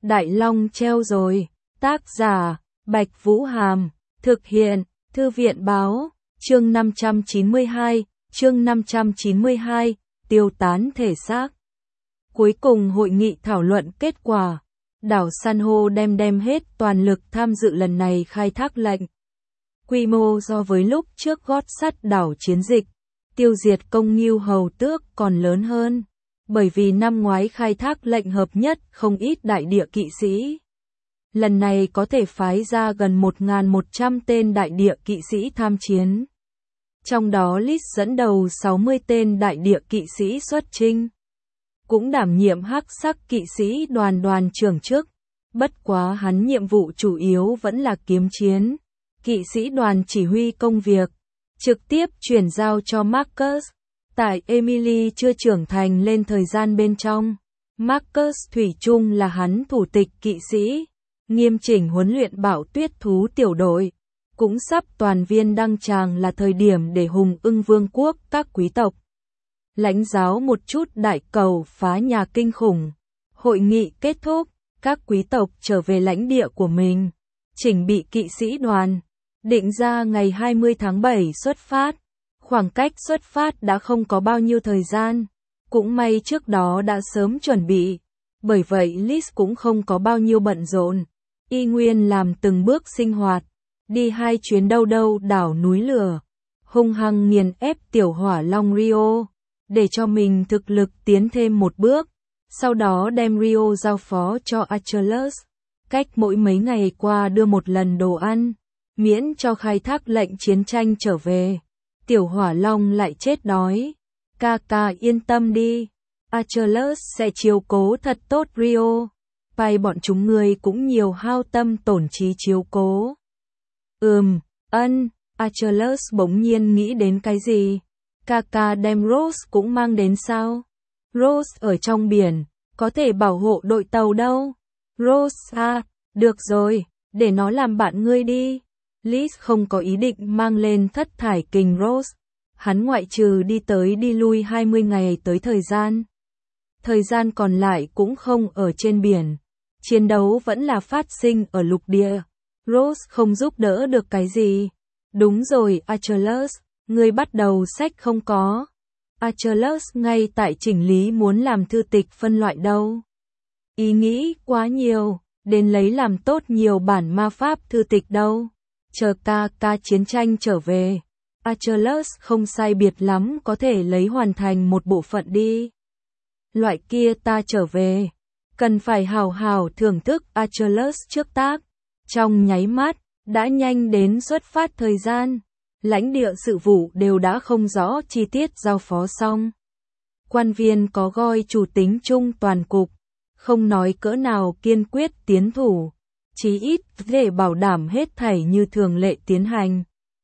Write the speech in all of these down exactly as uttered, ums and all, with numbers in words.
Đại Long treo rồi. Tác giả, Bạch Vũ Hàm. Thực hiện, Thư viện Báo. Chương năm trăm chín mươi hai, chương năm trăm chín mươi hai, tiêu tán thể xác. Cuối cùng hội nghị thảo luận kết quả. Đảo San hô đem đem hết toàn lực tham dự lần này khai thác lệnh. Quy mô so với lúc trước gót sắt đảo chiến dịch, tiêu diệt công nghêu hầu tước còn lớn hơn. Bởi vì năm ngoái khai thác lệnh hợp nhất không ít đại địa kỵ sĩ. Lần này có thể phái ra gần một nghìn một trăm tên đại địa kỵ sĩ tham chiến. Trong đó Lys dẫn đầu sáu mươi tên đại địa kỵ sĩ xuất chinh. Cũng đảm nhiệm hắc sắc kỵ sĩ đoàn đoàn trưởng chức. Bất quá hắn nhiệm vụ chủ yếu vẫn là kiếm chiến. Kỵ sĩ đoàn chỉ huy công việc, trực tiếp chuyển giao cho Marcus. Tại Emily chưa trưởng thành lên thời gian bên trong, Marcus thủy chung là hắn thủ tịch kỵ sĩ, nghiêm chỉnh huấn luyện Bạo Tuyết thú tiểu đội. Cũng sắp toàn viên đăng tràng là thời điểm để Hùng Ưng Vương quốc các quý tộc lãnh giáo một chút đại cầu phá nhà kinh khủng. Hội nghị kết thúc, các quý tộc trở về lãnh địa của mình, chỉnh bị kỵ sĩ đoàn, định ra ngày hai mươi tháng bảy xuất phát. Khoảng cách xuất phát đã không có bao nhiêu thời gian, cũng may trước đó đã sớm chuẩn bị, bởi vậy Lys cũng không có bao nhiêu bận rộn, y nguyên làm từng bước sinh hoạt, đi hai chuyến đâu đâu đảo núi lửa, hung hăng nghiền ép tiểu hỏa long Rio, để cho mình thực lực tiến thêm một bước, sau đó đem Rio giao phó cho Achilles, cách mỗi mấy ngày qua đưa một lần đồ ăn, miễn cho khai thác lệnh chiến tranh trở về. Tiểu hỏa long lại chết đói. Ca ca yên tâm đi. Achilles sẽ chiếu cố thật tốt Rio. Pai bọn chúng người cũng nhiều hao tâm tổn trí chiếu cố. Ừm, ân. Achilles bỗng nhiên nghĩ đến cái gì? Ca ca đem Rose cũng mang đến sao? Rose ở trong biển, có thể bảo hộ đội tàu đâu? Rose à, được rồi, để nó làm bạn ngươi đi. Lys không có ý định mang lên thất thải kình Rose. Hắn ngoại trừ đi tới đi lui hai mươi ngày tới thời gian. Thời gian còn lại cũng không ở trên biển. Chiến đấu vẫn là phát sinh ở lục địa. Rose không giúp đỡ được cái gì. Đúng rồi Achilles, ngươi bắt đầu sách không có. Achilles ngay tại chỉnh lý muốn làm thư tịch phân loại đâu. Ý nghĩ quá nhiều, đến lấy làm tốt nhiều bản ma pháp thư tịch đâu. Chờ ca ca chiến tranh trở về, Achilles không sai biệt lắm có thể lấy hoàn thành một bộ phận đi. Loại kia ta trở về, cần phải hào hào thưởng thức Achilles trước tác. Trong nháy mắt, đã nhanh đến xuất phát thời gian, lãnh địa sự vụ đều đã không rõ chi tiết giao phó xong. Quan viên có goi chủ tính chung toàn cục, không nói cỡ nào kiên quyết tiến thủ. Chí ít để bảo đảm hết thảy như thường lệ tiến hành.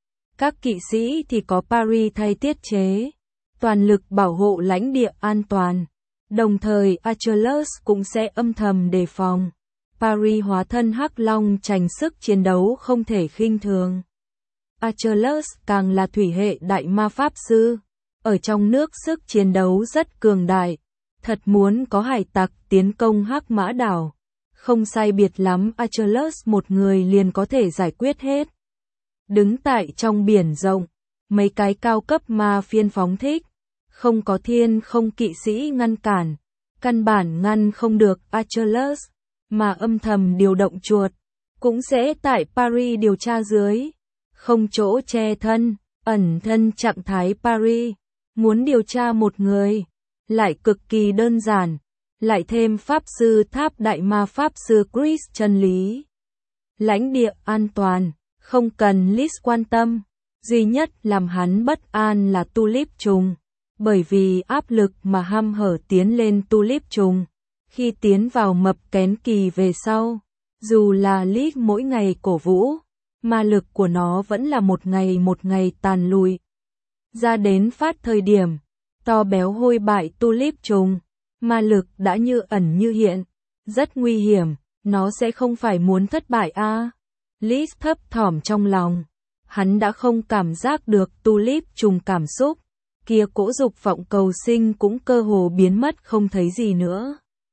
Các kỵ sĩ thì có Paris thay tiết chế, toàn lực bảo hộ lãnh địa an toàn. Đồng thời Achilles cũng sẽ âm thầm đề phòng. Paris hóa thân hắc long trành sức chiến đấu không thể khinh thường. Achilles càng là thủy hệ đại ma pháp sư, ở trong nước sức chiến đấu rất cường đại. Thật muốn có hải tặc tiến công Hắc Mã đảo, không sai biệt lắm Achilles một người liền có thể giải quyết hết. Đứng tại trong biển rộng, mấy cái cao cấp ma phiên phóng thích, không có thiên không kỵ sĩ ngăn cản, căn bản ngăn không được Achilles, mà âm thầm điều động chuột, cũng sẽ tại Paris điều tra dưới, không chỗ che thân, ẩn thân trạng thái Paris, muốn điều tra một người, lại cực kỳ đơn giản. Lại thêm pháp sư tháp đại ma pháp sư Chris chân lý. Lãnh địa an toàn, không cần Lys quan tâm, duy nhất làm hắn bất an là tulip trùng, bởi vì áp lực mà hăm hở tiến lên tulip trùng, khi tiến vào mập kén kỳ về sau, dù là Lys mỗi ngày cổ vũ, ma lực của nó vẫn là một ngày một ngày tàn lụi. Ra đến phát thời điểm, to béo hôi bại tulip trùng. Ma lực đã như ẩn như hiện, rất nguy hiểm, nó sẽ không phải muốn thất bại a. À? Lys thấp thỏm trong lòng, hắn đã không cảm giác được tulip trùng cảm xúc, kia cỗ dục vọng cầu sinh cũng cơ hồ biến mất không thấy gì nữa.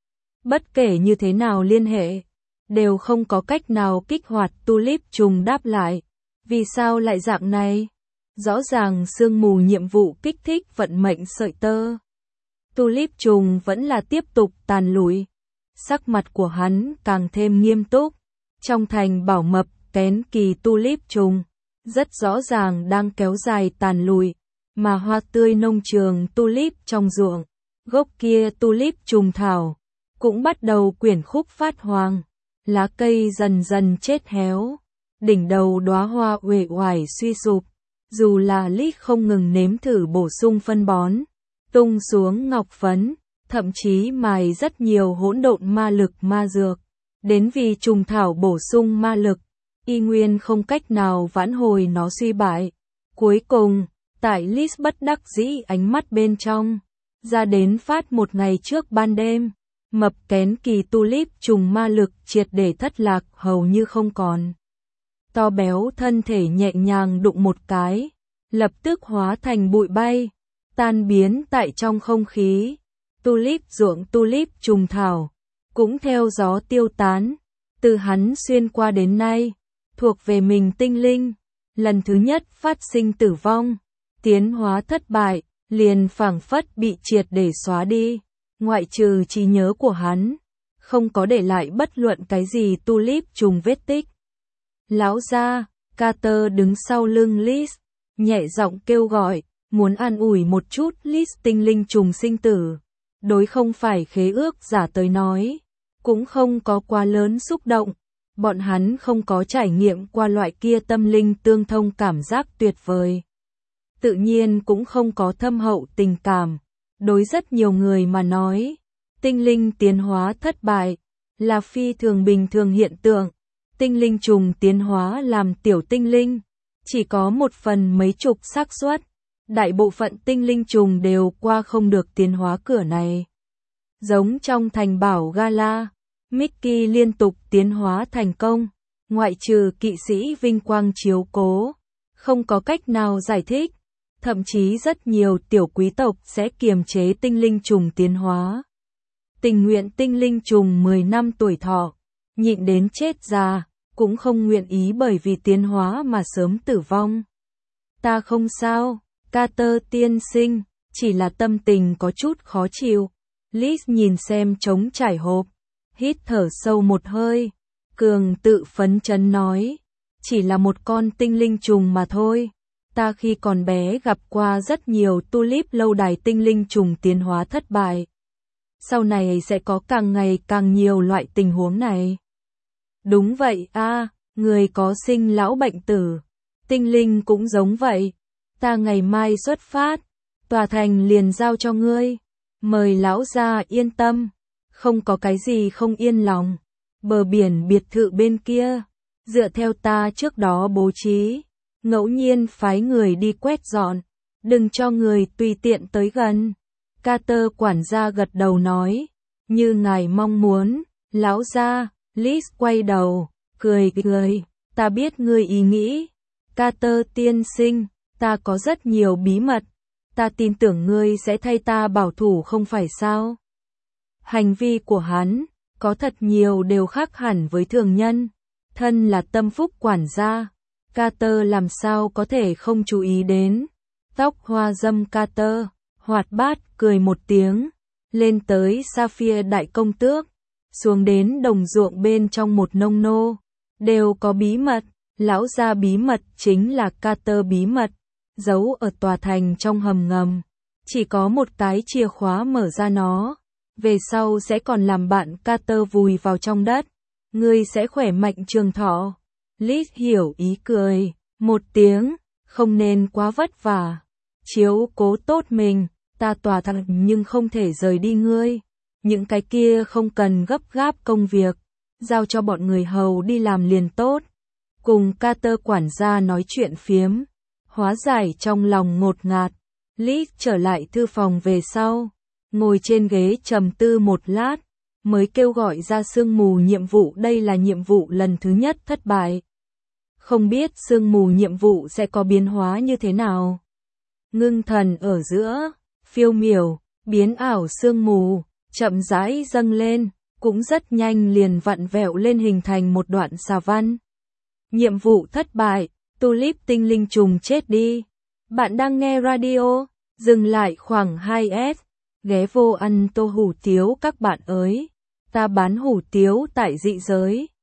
bất kể như thế nào liên hệ, đều không có cách nào kích hoạt tulip trùng đáp lại. Vì sao lại dạng này? Rõ ràng sương mù nhiệm vụ kích thích vận mệnh sợi tơ. Tulip trùng vẫn là tiếp tục tàn lụi. Sắc mặt của hắn càng thêm nghiêm túc. Trong thành bảo mập kén kỳ tulip trùng, rất rõ ràng đang kéo dài tàn lụi, mà hoa tươi nông trường tulip trong ruộng, gốc kia tulip trùng thảo, cũng bắt đầu quyển khúc phát hoàng, lá cây dần dần chết héo, đỉnh đầu đóa hoa uể oải suy sụp, dù là Lít không ngừng nếm thử bổ sung phân bón, tung xuống ngọc phấn, thậm chí mài rất nhiều hỗn độn ma lực ma dược, đến vì trùng thảo bổ sung ma lực, y nguyên không cách nào vãn hồi nó suy bại. Cuối cùng, tại Lít bất đắc dĩ ánh mắt bên trong, ra đến phát một ngày trước ban đêm, mập kén kỳ tulip trùng ma lực triệt để thất lạc hầu như không còn. To béo thân thể nhẹ nhàng đụng một cái, lập tức hóa thành bụi bay, tan biến tại trong không khí. Tulip ruộng tulip trùng thảo, cũng theo gió tiêu tán, từ hắn xuyên qua đến nay, thuộc về mình tinh linh, lần thứ nhất phát sinh tử vong, tiến hóa thất bại, liền phảng phất bị triệt để xóa đi, ngoại trừ trí nhớ của hắn, không có để lại bất luận cái gì tulip trùng vết tích. Lão gia, Carter đứng sau lưng Liz, nhẹ giọng kêu gọi, muốn an ủi một chút Liz tinh linh trùng sinh tử. Đối không phải khế ước giả tới nói, cũng không có quá lớn xúc động, bọn hắn không có trải nghiệm qua loại kia tâm linh tương thông cảm giác tuyệt vời. Tự nhiên cũng không có thâm hậu tình cảm, đối rất nhiều người mà nói, tinh linh tiến hóa thất bại, là phi thường bình thường hiện tượng, tinh linh trùng tiến hóa làm tiểu tinh linh, chỉ có một phần mấy chục xác suất. Đại bộ phận tinh linh trùng đều qua không được tiến hóa cửa này. Giống trong thành bảo Gala, Mickey liên tục tiến hóa thành công, ngoại trừ kỵ sĩ vinh quang chiếu cố, không có cách nào giải thích, thậm chí rất nhiều tiểu quý tộc sẽ kiềm chế tinh linh trùng tiến hóa. Tình nguyện tinh linh trùng mười năm tuổi thọ, nhịn đến chết già, cũng không nguyện ý bởi vì tiến hóa mà sớm tử vong. Ta không sao. Carter tiên sinh, chỉ là tâm tình có chút khó chịu. Liz nhìn xem trống trải hộp, hít thở sâu một hơi, cường tự phấn chấn nói, chỉ là một con tinh linh trùng mà thôi. Ta khi còn bé gặp qua rất nhiều tulip lâu đài tinh linh trùng tiến hóa thất bại. Sau này sẽ có càng ngày càng nhiều loại tình huống này. Đúng vậy a, người có sinh lão bệnh tử, tinh linh cũng giống vậy. Ta ngày mai xuất phát, tòa thành liền giao cho ngươi. Mời lão gia yên tâm, không có cái gì không yên lòng. Bờ biển biệt thự bên kia, dựa theo ta trước đó bố trí, ngẫu nhiên phái người đi quét dọn, đừng cho người tùy tiện tới gần. Carter quản gia gật đầu nói, như ngài mong muốn, lão gia. Liz quay đầu, cười cười, ta biết ngươi ý nghĩ. Carter tiên sinh, ta có rất nhiều bí mật, ta tin tưởng ngươi sẽ thay ta bảo thủ không phải sao? Hành vi của hắn, có thật nhiều đều khác hẳn với thường nhân, thân là tâm phúc quản gia, Carter làm sao có thể không chú ý đến. Tóc hoa dâm Carter, hoạt bát cười một tiếng, lên tới Sapphire đại công tước, xuống đến đồng ruộng bên trong một nông nô, đều có bí mật, lão gia bí mật chính là Carter bí mật. Giấu ở tòa thành trong hầm ngầm, chỉ có một cái chìa khóa mở ra nó, về sau sẽ còn làm bạn Carter vùi vào trong đất, ngươi sẽ khỏe mạnh trường thọ. Liz hiểu ý cười, một tiếng, không nên quá vất vả, chiếu cố tốt mình, ta tòa thành nhưng không thể rời đi ngươi, những cái kia không cần gấp gáp công việc, giao cho bọn người hầu đi làm liền tốt. Cùng Carter quản gia nói chuyện phiếm, hóa giải trong lòng ngột ngạt, Liz trở lại thư phòng về sau, ngồi trên ghế trầm tư một lát, mới kêu gọi ra sương mù nhiệm vụ. Đây là nhiệm vụ lần thứ nhất thất bại. Không biết sương mù nhiệm vụ sẽ có biến hóa như thế nào. Ngưng thần ở giữa, phiêu miểu, biến ảo sương mù, chậm rãi dâng lên, cũng rất nhanh liền vặn vẹo lên hình thành một đoạn xà văn. Nhiệm vụ thất bại, Tulip tinh linh trùng chết đi. Bạn đang nghe radio, dừng lại khoảng hai phút, ghé vô ăn tô hủ tiếu các bạn ơi. Ta bán hủ tiếu tại dị giới.